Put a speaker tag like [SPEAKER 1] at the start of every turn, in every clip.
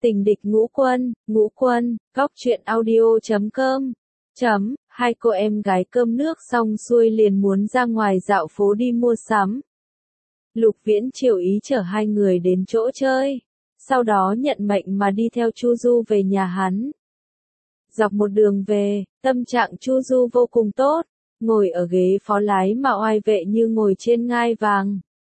[SPEAKER 1] Tình địch ngũ quân, góc truyện audio.com. Hai cô em gái cơm nước xong xuôi liền muốn ra ngoài dạo phố đi mua sắm. Lục Viễn chiều ý chở hai người đến chỗ chơi, sau đó nhận mệnh mà đi theo Chu Du về nhà hắn. Dọc một đường về, tâm trạng Chu Du vô cùng tốt, ngồi ở ghế phó lái mà oai vệ như ngồi trên ngai vàng.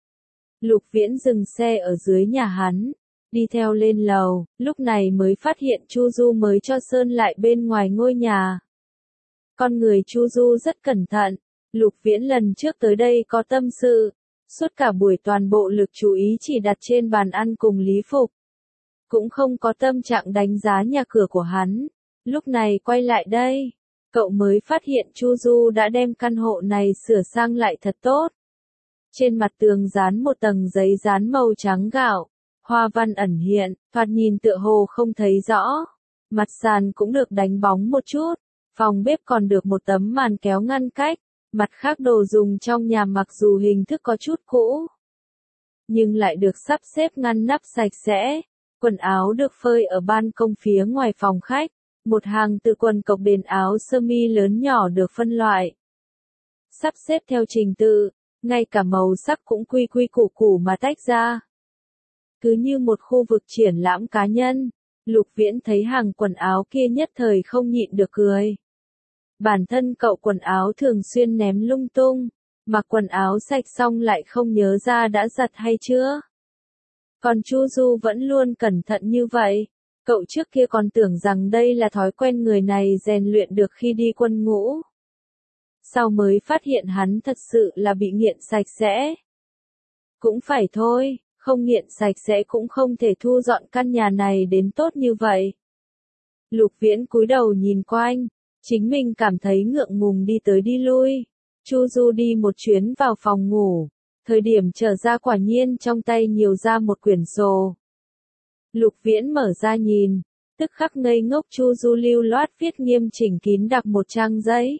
[SPEAKER 1] Lục Viễn dừng xe ở dưới nhà hắn, đi theo lên lầu, lúc này mới phát hiện Chu Du mới cho sơn lại bên ngoài ngôi nhà. Con người Chu Du rất cẩn thận, Lục Viễn lần trước tới đây có tâm sự, suốt cả buổi toàn bộ lực chú ý chỉ đặt trên bàn ăn cùng Lý Phục. Cũng không có tâm trạng đánh giá nhà cửa của hắn, lúc này quay lại đây, cậu mới phát hiện Chu Du đã đem căn hộ này sửa sang lại thật tốt. Trên mặt tường dán một tầng giấy dán màu trắng gạo, hoa văn ẩn hiện, thoạt nhìn tựa hồ không thấy rõ. Mặt sàn cũng được đánh bóng một chút, phòng bếp còn được một tấm màn kéo ngăn cách, mặt khác đồ dùng trong nhà mặc dù hình thức có chút cũ, nhưng lại được sắp xếp ngăn nắp sạch sẽ. Quần áo được phơi ở ban công phía ngoài phòng khách, một hàng từ quần cộc đến áo sơ mi lớn nhỏ được phân loại, sắp xếp theo trình tự, ngay cả màu sắc cũng quy quy củ củ mà tách ra. Cứ như một khu vực triển lãm cá nhân, Lục Viễn thấy hàng quần áo kia nhất thời không nhịn được cười. Bản thân cậu quần áo thường xuyên ném lung tung, mặc quần áo sạch xong lại không nhớ ra đã giặt hay chưa. Còn Chu Du vẫn luôn cẩn thận như vậy, cậu trước kia còn tưởng rằng đây là thói quen người này rèn luyện được khi đi quân ngũ. Sau mới phát hiện hắn thật sự là bị nghiện sạch sẽ. Cũng phải thôi, không nghiện sạch sẽ cũng không thể thu dọn căn nhà này đến tốt như vậy. Lục Viễn cúi đầu nhìn quanh, chính mình cảm thấy ngượng ngùng đi tới đi lui. Chu Du đi một chuyến vào phòng ngủ, thời điểm trở ra quả nhiên trong tay nhiều ra một quyển sổ. Lục Viễn mở ra nhìn, tức khắc ngây ngốc. Chu Du lưu loát viết nghiêm chỉnh kín đặc một trang giấy.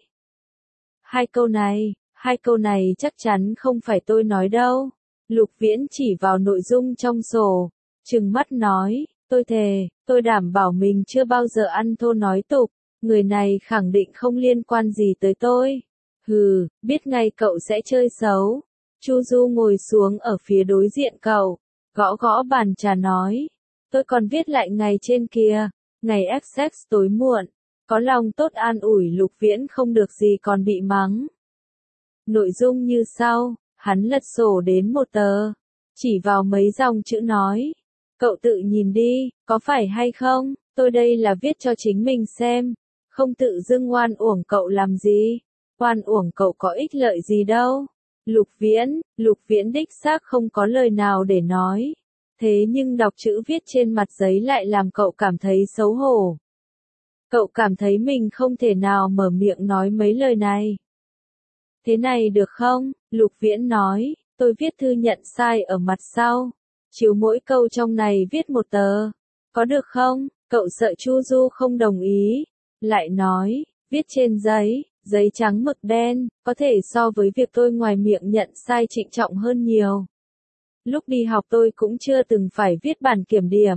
[SPEAKER 1] Hai câu này chắc chắn không phải tôi nói đâu. Lục Viễn chỉ vào nội dung trong sổ, trừng mắt nói, tôi thề, tôi đảm bảo mình chưa bao giờ ăn thô nói tục, người này khẳng định không liên quan gì tới tôi. Hừ, biết ngay cậu sẽ chơi xấu. Chu Du ngồi xuống ở phía đối diện cậu, gõ gõ bàn trà nói, tôi còn viết lại ngày trên kia, ngày XX tối muộn. Có lòng tốt an ủi Lục Viễn không được gì còn bị mắng. Nội dung như sau, hắn lật sổ đến một tờ, chỉ vào mấy dòng chữ nói, cậu tự nhìn đi, có phải hay không, tôi đây là viết cho chính mình xem, không tự dưng oan uổng cậu làm gì, oan uổng cậu có ích lợi gì đâu. Lục Viễn đích xác không có lời nào để nói, thế nhưng đọc chữ viết trên mặt giấy lại làm cậu cảm thấy xấu hổ. Cậu cảm thấy mình không thể nào mở miệng nói mấy lời này. Thế này được không? Lục Viễn nói, tôi viết thư nhận sai ở mặt sau, chiếu mỗi câu trong này viết một tờ. Có được không? Cậu sợ Chu Du không đồng ý, lại nói, viết trên giấy, giấy trắng mực đen, có thể so với việc tôi ngoài miệng nhận sai trịnh trọng hơn nhiều. Lúc đi học tôi cũng chưa từng phải viết bản kiểm điểm.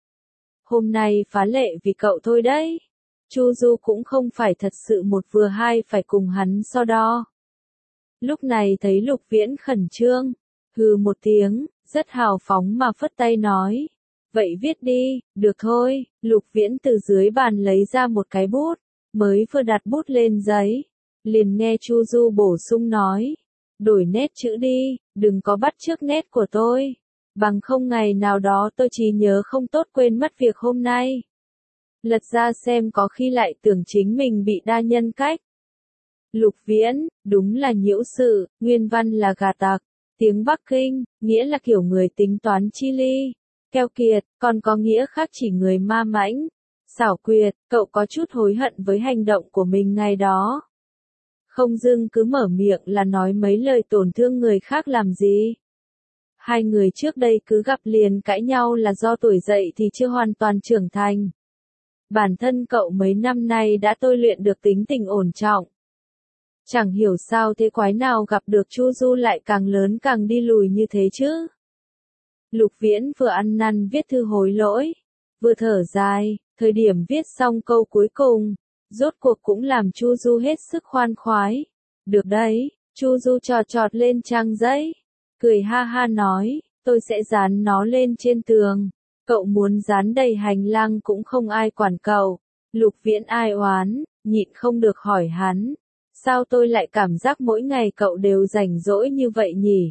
[SPEAKER 1] Hôm nay phá lệ vì cậu thôi đấy. Chu Du cũng không phải thật sự một vừa hai phải cùng hắn so đo. Lúc này thấy Lục Viễn khẩn trương, hừ một tiếng, rất hào phóng mà phất tay nói, vậy viết đi, được thôi. Lục Viễn từ dưới bàn lấy ra một cái bút, mới vừa đặt bút lên giấy, liền nghe Chu Du bổ sung nói, đổi nét chữ đi, đừng có bắt chước nét của tôi, bằng không ngày nào đó tôi trí nhớ không tốt quên mất việc hôm nay. Lật ra xem có khi lại tưởng chính mình bị đa nhân cách. Lục Viễn, đúng là nhiễu sự, nguyên văn là gà tặc, tiếng Bắc Kinh, nghĩa là kiểu người tính toán chi ly, keo kiệt, còn có nghĩa khác chỉ người ma mãnh, xảo quyệt. Cậu có chút hối hận với hành động của mình ngày đó. Không dưng cứ mở miệng là nói mấy lời tổn thương người khác làm gì. Hai người trước đây cứ gặp liền cãi nhau là do tuổi dậy thì chưa hoàn toàn trưởng thành. Bản thân cậu mấy năm nay đã tôi luyện được tính tình ổn trọng. Chẳng hiểu sao thế quái nào gặp được Chu Du lại càng lớn càng đi lùi như thế chứ. Lục Viễn vừa ăn năn viết thư hối lỗi, vừa thở dài, thời điểm viết xong câu cuối cùng, rốt cuộc cũng làm Chu Du hết sức khoan khoái. Được đấy, Chu Du chọt chọt lên trang giấy, cười ha ha nói, tôi sẽ dán nó lên trên tường. Cậu muốn dán đầy hành lang cũng không ai quản cậu. Lục Viễn ai oán, nhịn không được hỏi hắn. Sao tôi lại cảm giác mỗi ngày cậu đều rảnh rỗi như vậy nhỉ?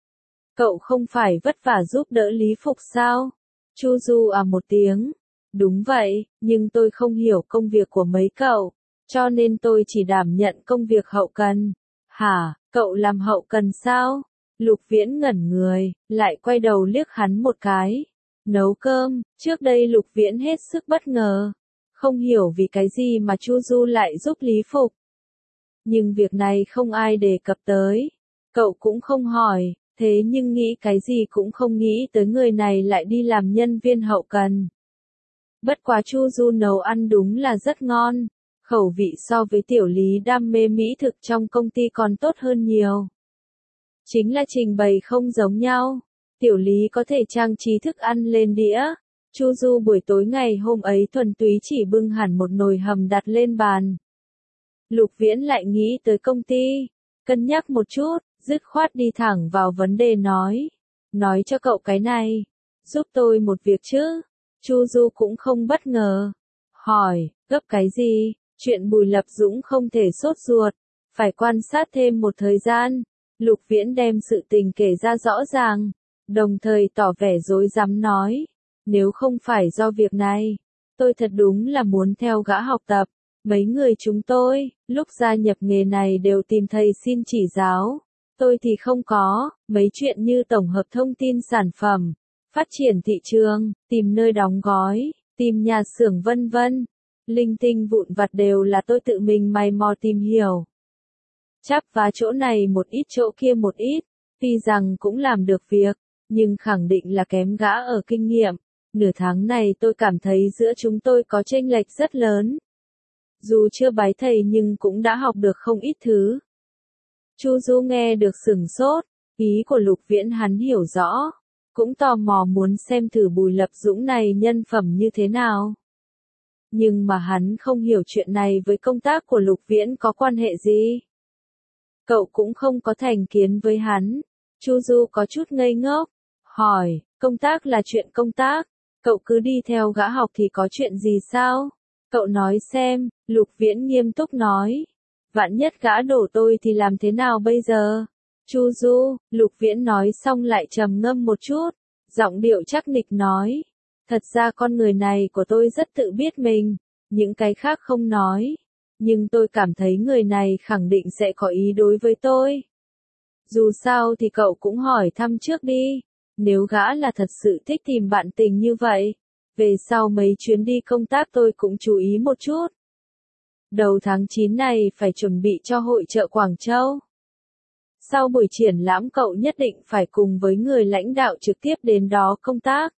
[SPEAKER 1] Cậu không phải vất vả giúp đỡ Lý Phục sao? Chu Du à một tiếng. Đúng vậy, nhưng tôi không hiểu công việc của mấy cậu, cho nên tôi chỉ đảm nhận công việc hậu cần. Hả, cậu làm hậu cần sao? Lục Viễn ngẩn người, lại quay đầu liếc hắn một cái. Nấu cơm, trước đây Lục Viễn hết sức bất ngờ. Không hiểu vì cái gì mà Chu Du lại giúp Lý Phục. Nhưng việc này không ai đề cập tới. Cậu cũng không hỏi, thế nhưng nghĩ cái gì cũng không nghĩ tới người này lại đi làm nhân viên hậu cần. Bất quá Chu Du nấu ăn đúng là rất ngon. Khẩu vị so với Tiểu Lý đam mê mỹ thực trong công ty còn tốt hơn nhiều. Chính là trình bày không giống nhau. Tiểu Lý có thể trang trí thức ăn lên đĩa. Chu Du buổi tối ngày hôm ấy thuần túy chỉ bưng hẳn một nồi hầm đặt lên bàn. Lục Viễn lại nghĩ tới công ty, cân nhắc một chút, dứt khoát đi thẳng vào vấn đề nói. Nói cho cậu cái này, giúp tôi một việc chứ. Chu Du cũng không bất ngờ. Hỏi, gấp cái gì? Chuyện Bùi Lập Dũng không thể sốt ruột, phải quan sát thêm một thời gian. Lục Viễn đem sự tình kể ra rõ ràng, đồng thời tỏ vẻ rối rắm nói. Nếu không phải do việc này, tôi thật đúng là muốn theo gã học tập. Mấy người chúng tôi, lúc gia nhập nghề này đều tìm thầy xin chỉ giáo. Tôi thì không có, mấy chuyện như tổng hợp thông tin sản phẩm, phát triển thị trường, tìm nơi đóng gói, tìm nhà xưởng vân vân. Linh tinh vụn vặt đều là tôi tự mình mày mò tìm hiểu. Chắp vá chỗ này một ít chỗ kia một ít, tuy rằng cũng làm được việc, nhưng khẳng định là kém gã ở kinh nghiệm. Nửa tháng này tôi cảm thấy giữa chúng tôi có chênh lệch rất lớn. Dù chưa bái thầy nhưng cũng đã học được không ít thứ. Chu Du nghe được sửng sốt, ý của Lục Viễn hắn hiểu rõ, cũng tò mò muốn xem thử Bùi Lập Dũng này nhân phẩm như thế nào. Nhưng mà hắn không hiểu chuyện này với công tác của Lục Viễn có quan hệ gì. Cậu cũng không có thành kiến với hắn. Chu Du có chút ngây ngốc, hỏi, công tác là chuyện công tác, cậu cứ đi theo gã học thì có chuyện gì sao? Cậu nói xem, Lục Viễn nghiêm túc nói. Vạn nhất gã đổ tôi thì làm thế nào bây giờ? Chu Du, Lục Viễn nói xong lại trầm ngâm một chút, giọng điệu chắc nịch nói. Thật ra con người này của tôi rất tự biết mình, những cái khác không nói. Nhưng tôi cảm thấy người này khẳng định sẽ có ý đối với tôi. Dù sao thì cậu cũng hỏi thăm trước đi. Nếu gã là thật sự thích tìm bạn tình như vậy, về sau mấy chuyến đi công tác tôi cũng chú ý một chút. Đầu tháng 9 này phải chuẩn bị cho hội chợ Quảng Châu. Sau buổi triển lãm cậu nhất định phải cùng với người lãnh đạo trực tiếp đến đó công tác.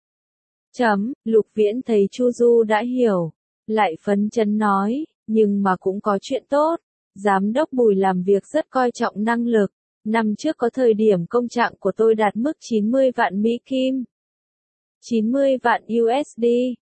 [SPEAKER 1] Lục Viễn thấy Chu Du đã hiểu, lại phấn chấn nói, nhưng mà cũng có chuyện tốt. Giám đốc Bùi làm việc rất coi trọng năng lực. Năm trước có thời điểm công trạng của tôi đạt mức 90 vạn Mỹ Kim. 90 vạn USD.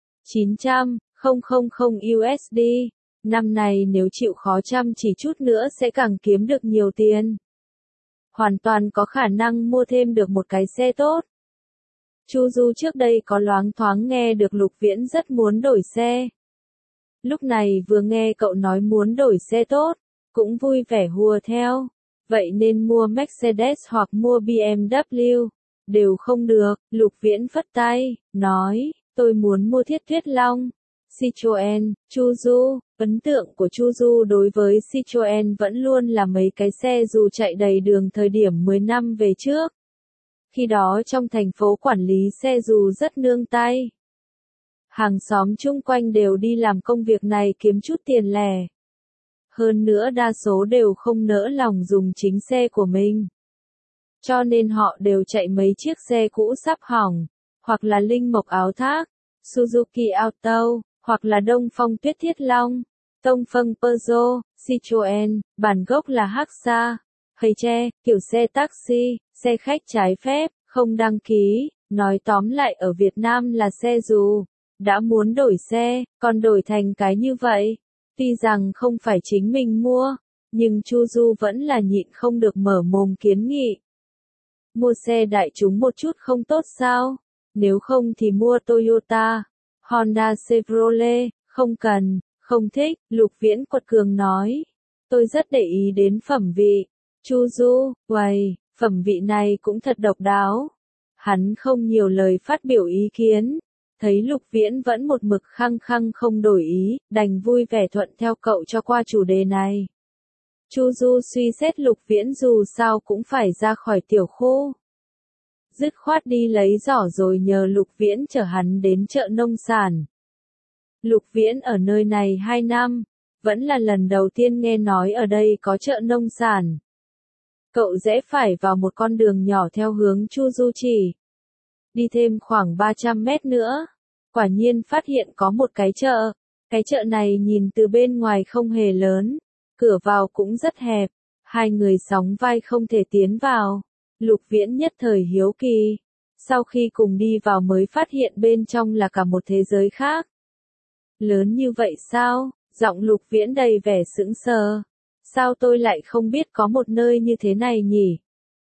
[SPEAKER 1] 900.000 USD. Năm này nếu chịu khó chăm chỉ chút nữa sẽ càng kiếm được nhiều tiền. Hoàn toàn có khả năng mua thêm được một cái xe tốt. Chu Du trước đây có loáng thoáng nghe được Lục Viễn rất muốn đổi xe. Lúc này vừa nghe cậu nói muốn đổi xe tốt, cũng vui vẻ hùa theo. Vậy nên mua Mercedes hoặc mua BMW, đều không được. Lục Viễn phất tay, nói, tôi muốn mua Thiết Tuyết Long, Citroen. Chu Du, ấn tượng của Chu Du đối với Citroen vẫn luôn là mấy cái xe dù chạy đầy đường thời điểm 10 năm về trước. Khi đó trong thành phố quản lý xe dù rất nương tay. Hàng xóm chung quanh đều đi làm công việc này kiếm chút tiền lẻ. Hơn nữa đa số đều không nỡ lòng dùng chính xe của mình. Cho nên họ đều chạy mấy chiếc xe cũ sắp hỏng, hoặc là Linh Mộc Áo Thác, Suzuki Auto, hoặc là Đông Phong Tuyết Thiết Long, Tông Phong Peugeot, Citroen, bản gốc là Haxa, Heiche, kiểu xe taxi, xe khách trái phép, không đăng ký, nói tóm lại ở Việt Nam là xe dù. đã muốn đổi xe, còn đổi thành cái như vậy. Tuy rằng không phải chính mình mua, nhưng Chu Du vẫn là nhịn không được mở mồm kiến nghị. Mua xe đại chúng một chút không tốt sao? Nếu không thì mua Toyota, Honda Chevrolet, không cần, không thích, Lục Viễn quật cường nói. Tôi rất để ý đến phẩm vị. Chu Du, uầy, phẩm vị này cũng thật độc đáo. Hắn không nhiều lời phát biểu ý kiến. Thấy Lục Viễn vẫn một mực khăng khăng không đổi ý, đành vui vẻ thuận theo cậu cho qua chủ đề này. Chu Du suy xét Lục Viễn dù sao cũng phải ra khỏi tiểu khu. Dứt khoát đi lấy giỏ rồi nhờ Lục Viễn chở hắn đến chợ nông sản. Lục Viễn ở nơi này 2 năm, vẫn là lần đầu tiên nghe nói ở đây có chợ nông sản. Cậu rẽ phải vào một con đường nhỏ theo hướng Chu Du chỉ. Đi thêm khoảng 300 mét nữa, quả nhiên phát hiện có một cái chợ. Cái chợ này nhìn từ bên ngoài không hề lớn, cửa vào cũng rất hẹp, hai người sóng vai không thể tiến vào. Lục Viễn nhất thời hiếu kỳ, sau khi cùng đi vào mới phát hiện bên trong là cả một thế giới khác. Lớn như vậy sao? Giọng Lục Viễn đầy vẻ sững sờ. Sao tôi lại không biết có một nơi như thế này nhỉ?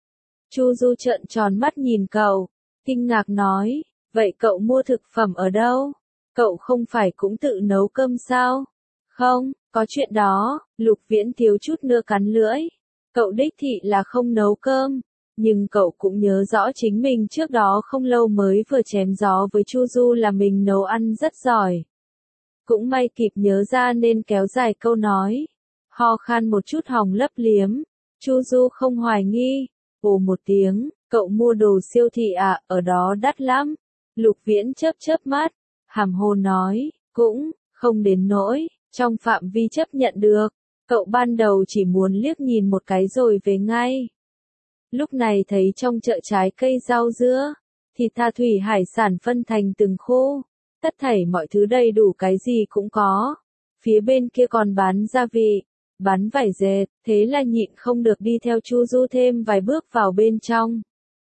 [SPEAKER 1] Chu Du trợn tròn mắt nhìn cậu, kinh ngạc nói, vậy cậu mua thực phẩm ở đâu? Cậu không phải cũng tự nấu cơm sao? Không, có chuyện đó, Lục Viễn thiếu chút nữa cắn lưỡi. Cậu đích thị là không nấu cơm, nhưng cậu cũng nhớ rõ chính mình trước đó không lâu mới vừa chém gió với Chu Du là mình nấu ăn rất giỏi. Cũng may kịp nhớ ra nên kéo dài câu nói. Ho khan một chút hòng lấp liếm. Chu Du không hoài nghi. Ồ một tiếng, cậu mua đồ siêu thị à, ở đó đắt lắm. Lục Viễn chớp chớp mắt, hàm hồ nói, cũng không đến nỗi, trong phạm vi chấp nhận được. Cậu ban đầu chỉ muốn liếc nhìn một cái rồi về ngay. Lúc này thấy trong chợ trái cây rau dưa, thịt tha thủy hải sản phân thành từng khu, tất thảy mọi thứ đầy đủ cái gì cũng có. Phía bên kia còn bán gia vị, bán vải dệt, thế là nhịn không được đi theo Chu Du thêm vài bước vào bên trong.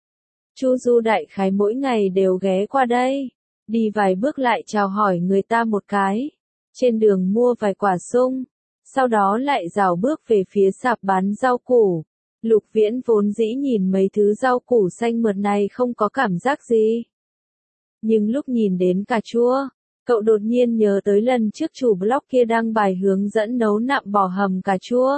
[SPEAKER 1] Chu Du đại khái mỗi ngày đều ghé qua đây, đi vài bước lại chào hỏi người ta một cái, trên đường mua vài quả sung, sau đó lại rảo bước về phía sạp bán rau củ. Lục Viễn vốn dĩ nhìn mấy thứ rau củ xanh mượt này không có cảm giác gì. Nhưng lúc nhìn đến cà chua, cậu đột nhiên nhớ tới lần trước chủ blog kia đăng bài hướng dẫn nấu nạm bò hầm cà chua.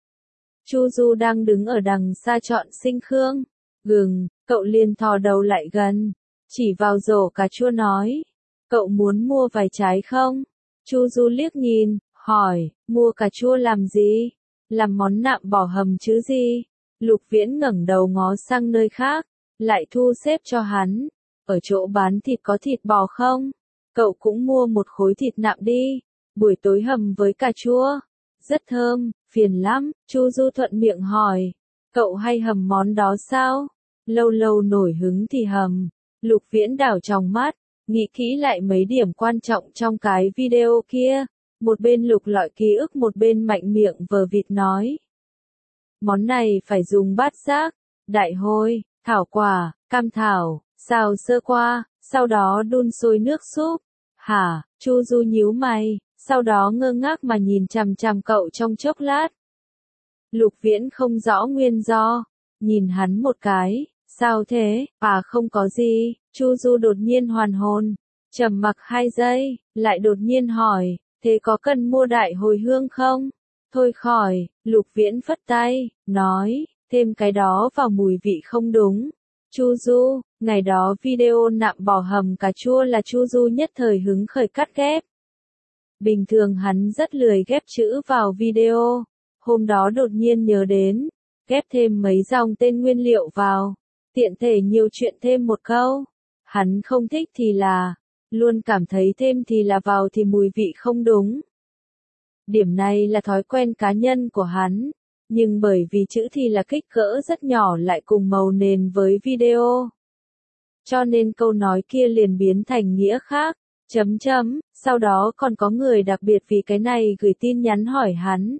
[SPEAKER 1] Chu Du đang đứng ở đằng xa chọn sinh khương, gừng, cậu liền thò đầu lại gần, chỉ vào rổ cà chua nói, cậu muốn mua vài trái không? Chu Du liếc nhìn, hỏi, mua cà chua làm gì? Làm món nạm bò hầm chứ gì? Lục Viễn ngẩng đầu ngó sang nơi khác, lại thu xếp cho hắn. Ở chỗ bán thịt có thịt bò không? Cậu cũng mua một khối thịt nạm đi, buổi tối hầm với cà chua. Rất thơm, phiền lắm, Chu Du thuận miệng hỏi. Cậu hay hầm món đó sao? Lâu lâu nổi hứng thì hầm. Lục Viễn đảo tròng mắt, nghĩ kỹ lại mấy điểm quan trọng trong cái video kia. Một bên lục lọi ký ức một bên mạnh miệng vờ vịt nói. Món này phải dùng bát giác, đại hôi, thảo quả, cam thảo, xào sơ qua, sau đó đun sôi nước súp. Hả? Chu Du nhíu mày, sau đó ngơ ngác mà nhìn chằm chằm cậu trong chốc lát. Lục Viễn không rõ nguyên do, nhìn hắn một cái, sao thế? À không có gì. Chu Du đột nhiên hoàn hồn, trầm mặc 2 giây, lại đột nhiên hỏi, thế có cần mua đại hồi hương không? Thôi khỏi, Lục Viễn phất tay, nói, thêm cái đó vào mùi vị không đúng. Chu Du, ngày đó video nạm bò hầm cà chua là Chu Du nhất thời hứng khởi cắt ghép. Bình thường hắn rất lười ghép chữ vào video, hôm đó đột nhiên nhớ đến, ghép thêm mấy dòng tên nguyên liệu vào, tiện thể nhiều chuyện thêm một câu. Hắn không thích thì là, luôn cảm thấy thêm thì là vào thì mùi vị không đúng. Điểm này là thói quen cá nhân của hắn, nhưng bởi vì chữ thì là kích cỡ rất nhỏ lại cùng màu nền với video. Cho nên câu nói kia liền biến thành nghĩa khác, chấm chấm, sau đó còn có người đặc biệt vì cái này gửi tin nhắn hỏi hắn.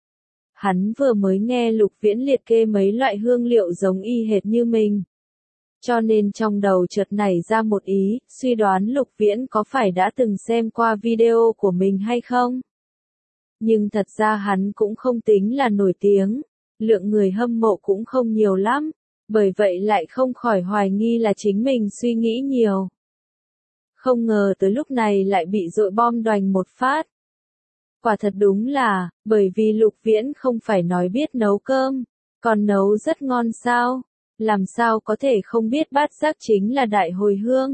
[SPEAKER 1] Hắn vừa mới nghe Lục Viễn liệt kê mấy loại hương liệu giống y hệt như mình. Cho nên trong đầu chợt nảy ra một ý, suy đoán Lục Viễn có phải đã từng xem qua video của mình hay không? Nhưng thật ra hắn cũng không tính là nổi tiếng, lượng người hâm mộ cũng không nhiều lắm, bởi vậy lại không khỏi hoài nghi là chính mình suy nghĩ nhiều. Không ngờ tới lúc này lại bị dội bom đoành một phát. Quả thật đúng là, bởi vì Lục Viễn không phải nói biết nấu cơm, còn nấu rất ngon sao, làm sao có thể không biết bát giác chính là đại hồi hương.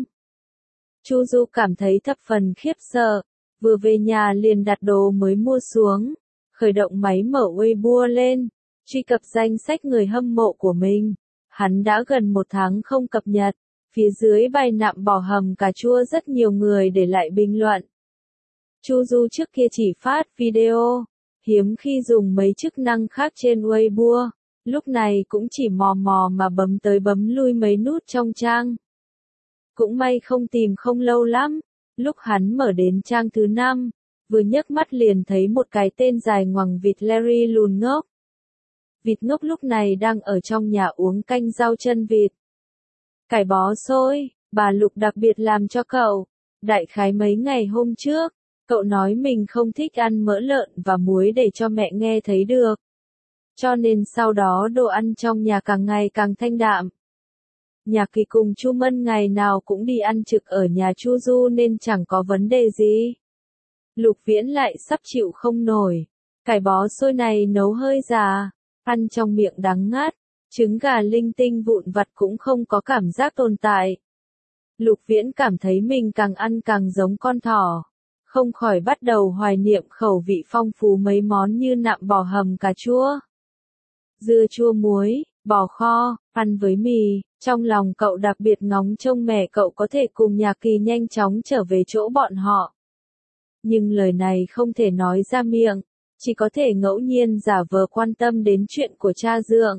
[SPEAKER 1] Chu Du cảm thấy thập phần khiếp sợ, vừa về nhà liền đặt đồ mới mua xuống, khởi động máy mở Weibo lên, truy cập danh sách người hâm mộ của mình. Hắn đã gần 1 tháng không cập nhật, phía dưới bài nạm bò hầm cà chua rất nhiều người để lại bình luận. Chu Du trước kia chỉ phát video, hiếm khi dùng mấy chức năng khác trên Weibo, lúc này cũng chỉ mò mò mà bấm tới bấm lui mấy nút trong trang. Cũng may không tìm không lâu lắm, lúc hắn mở đến trang thứ 5, vừa nhấc mắt liền thấy một cái tên dài ngoằng vịt Larry lùn ngốc. Vịt ngốc lúc này đang ở trong nhà uống canh rau chân vịt. Cải bó xôi, bà Lục đặc biệt làm cho cậu. Đại khái mấy ngày hôm trước, cậu nói mình không thích ăn mỡ lợn và muối để cho mẹ nghe thấy được. Cho nên sau đó đồ ăn trong nhà càng ngày càng thanh đạm. Nhạc Kỳ cùng Chu Mân ngày nào cũng đi ăn trực ở nhà Chu Du nên chẳng có vấn đề gì. Lục Viễn lại sắp chịu không nổi. Cải bó xôi này nấu hơi già, ăn trong miệng đắng ngắt, trứng gà linh tinh vụn vặt cũng không có cảm giác tồn tại. Lục Viễn cảm thấy mình càng ăn càng giống con thỏ, không khỏi bắt đầu hoài niệm khẩu vị phong phú mấy món như nạm bò hầm cà chua, dưa chua muối, bò kho, ăn với mì. Trong lòng cậu đặc biệt ngóng trông mẹ cậu có thể cùng Nhạc Kỳ nhanh chóng trở về chỗ bọn họ. Nhưng lời này không thể nói ra miệng, chỉ có thể ngẫu nhiên giả vờ quan tâm đến chuyện của cha dượng.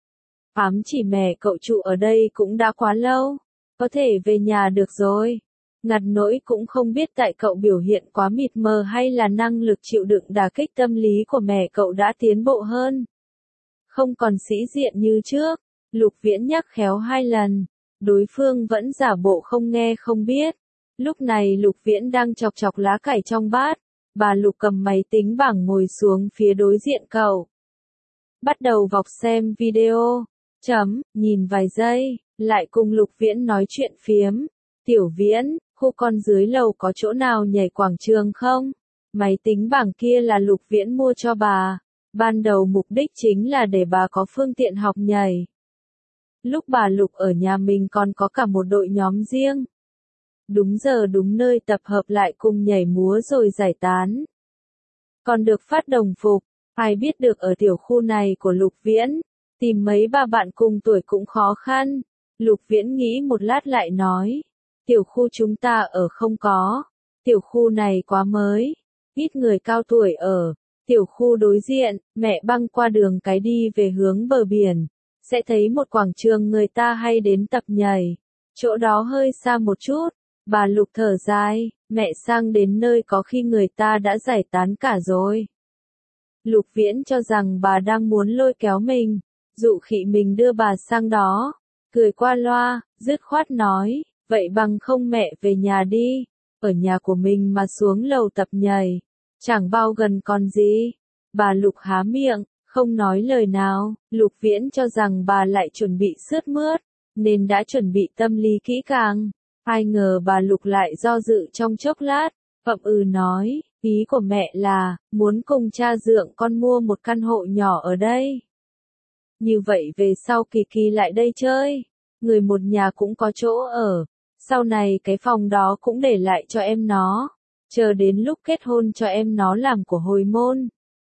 [SPEAKER 1] Ám chỉ mẹ cậu trụ ở đây cũng đã quá lâu, có thể về nhà được rồi. Ngặt nỗi cũng không biết tại cậu biểu hiện quá mịt mờ hay là năng lực chịu đựng đả kích tâm lý của mẹ cậu đã tiến bộ hơn. Không còn sĩ diện như trước, Lục Viễn nhắc khéo 2 lần, đối phương vẫn giả bộ không nghe không biết. Lúc này Lục Viễn đang chọc chọc lá cải trong bát, bà Lục cầm máy tính bảng ngồi xuống phía đối diện cậu. Bắt đầu vọc xem video, nhìn vài giây, lại cùng Lục Viễn nói chuyện phiếm. Tiểu Viễn, khu con dưới lầu có chỗ nào nhảy quảng trường không? Máy tính bảng kia là Lục Viễn mua cho bà. Ban đầu mục đích chính là để bà có phương tiện học nhảy. Lúc bà Lục ở nhà mình còn có cả một đội nhóm riêng. Đúng giờ đúng nơi tập hợp lại cùng nhảy múa rồi giải tán. Còn được phát đồng phục, ai biết được ở tiểu khu này của Lục Viễn, tìm mấy bà bạn cùng tuổi cũng khó khăn. Lục Viễn nghĩ một lát lại nói, tiểu khu chúng ta ở không có, tiểu khu này quá mới, ít người cao tuổi ở. Tiểu khu đối diện, mẹ băng qua đường cái đi về hướng bờ biển, sẽ thấy một quảng trường người ta hay đến tập nhảy. Chỗ đó hơi xa một chút, bà Lục thở dài, mẹ sang đến nơi có khi người ta đã giải tán cả rồi. Lục Viễn cho rằng bà đang muốn lôi kéo mình, dụ khị mình đưa bà sang đó, cười qua loa, dứt khoát nói, vậy bằng không mẹ về nhà đi, ở nhà của mình mà xuống lầu tập nhảy. Chẳng bao gần còn gì. Bà Lục há miệng, không nói lời nào. Lục Viễn cho rằng bà lại chuẩn bị sướt mướt, nên đã chuẩn bị tâm lý kỹ càng. Ai ngờ bà Lục lại do dự trong chốc lát, nói, ý của mẹ là, muốn cùng cha dượng con mua một căn hộ nhỏ ở đây. Như vậy về sau Kỳ Kỳ lại đây chơi, người một nhà cũng có chỗ ở, sau này cái phòng đó cũng để lại cho em nó. Chờ đến lúc kết hôn cho em nó làm của hồi môn.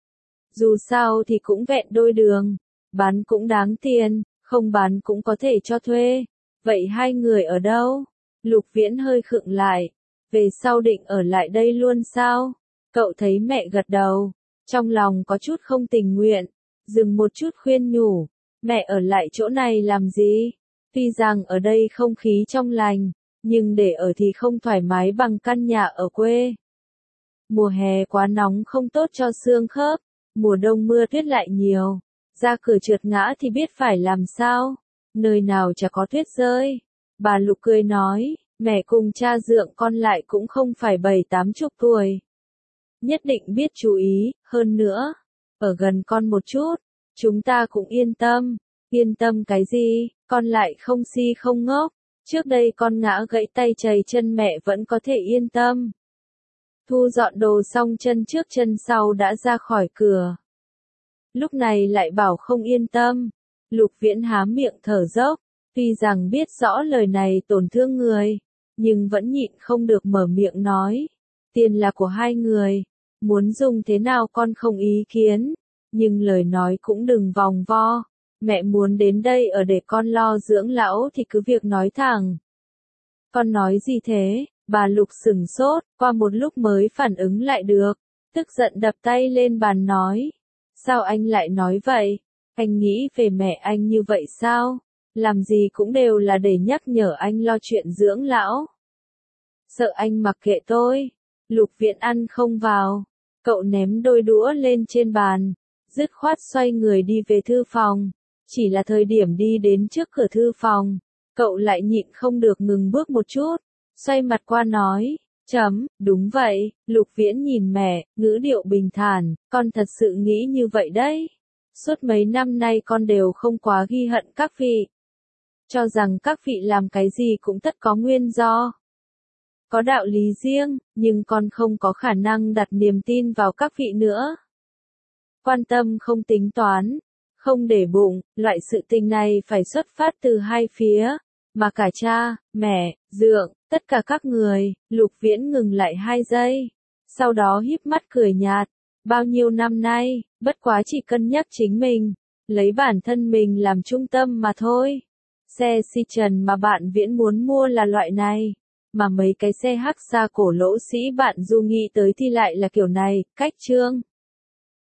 [SPEAKER 1] Dù sao thì cũng vẹn đôi đường, bán cũng đáng tiền, không bán cũng có thể cho thuê. Vậy hai người ở đâu? Lục Viễn hơi khựng lại. Về sau định ở lại đây luôn sao? Cậu thấy mẹ gật đầu, trong lòng có chút không tình nguyện, dừng một chút khuyên nhủ. Mẹ ở lại chỗ này làm gì? Tuy rằng ở đây không khí trong lành, nhưng để ở thì không thoải mái bằng căn nhà ở quê. Mùa hè quá nóng không tốt cho xương khớp, mùa đông mưa tuyết lại nhiều, ra cửa trượt ngã thì biết phải làm sao. nơi nào chả có tuyết rơi. Bà Lục cười nói, mẹ cùng cha dượng con lại cũng không phải 70-80 tuổi. Nhất định biết chú ý, hơn nữa, ở gần con một chút, chúng ta cũng yên tâm. Yên tâm cái gì, con lại không si không ngốc. Trước đây con ngã gãy tay chày chân mẹ vẫn có thể yên tâm. Thu dọn đồ xong chân trước chân sau đã ra khỏi cửa. Lúc này lại bảo không yên tâm. Lục Viễn há miệng thở dốc, tuy rằng biết rõ lời này tổn thương người, nhưng vẫn nhịn không được mở miệng nói. Tiền là của hai người, muốn dùng thế nào con không ý kiến, nhưng lời nói cũng đừng vòng vo. Mẹ muốn đến đây ở để con lo dưỡng lão thì cứ việc nói thẳng. Con nói gì thế? Bà Lục sửng sốt, qua một lúc mới phản ứng lại được, tức giận đập tay lên bàn nói. Sao anh lại nói vậy? Anh nghĩ về mẹ anh như vậy sao? Làm gì cũng đều là để nhắc nhở anh lo chuyện dưỡng lão. Sợ anh mặc kệ tôi. Lục Viễn ăn không vào. Cậu ném đôi đũa lên trên bàn, dứt khoát xoay người đi về thư phòng. Chỉ là thời điểm đi đến trước cửa thư phòng, cậu lại nhịn không được ngừng bước một chút, xoay mặt qua nói, đúng vậy. Lục Viễn nhìn mẹ, ngữ điệu bình thản, con thật sự nghĩ như vậy đấy. Suốt mấy năm nay con đều không quá ghi hận các vị. Cho rằng các vị làm cái gì cũng tất có nguyên do. Có đạo lý riêng, nhưng con không có khả năng đặt niềm tin vào các vị nữa. Quan tâm không tính toán, không để bụng, loại sự tình này phải xuất phát từ hai phía, mà cả cha, mẹ, dượng, tất cả các người. Lục Viễn ngừng lại 2 giây, sau đó híp mắt cười nhạt. Bao nhiêu năm nay, bất quá chỉ cân nhắc chính mình, lấy bản thân mình làm trung tâm mà thôi. Xe si trần mà bạn Viễn muốn mua là loại này, mà mấy cái xe hắc xa cổ lỗ sĩ bạn Du nghĩ tới thì lại là kiểu này. Cách chương